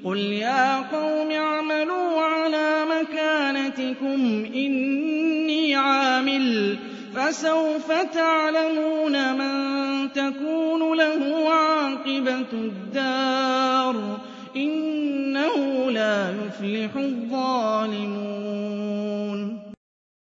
قُلْ يَا قَوْمِ اعْمَلُوا عَلَىٰ مَكَانَتِكُمْ إِنِّي عَامِلٌ ۖ فَسَوْفَ تَعْلَمُونَ مَن تَكُونُ لَهُ عَاقِبَةُ الدَّارِ ۗ إِنَّهُ لَا يُفْلِحُ الظَّالِمُونَ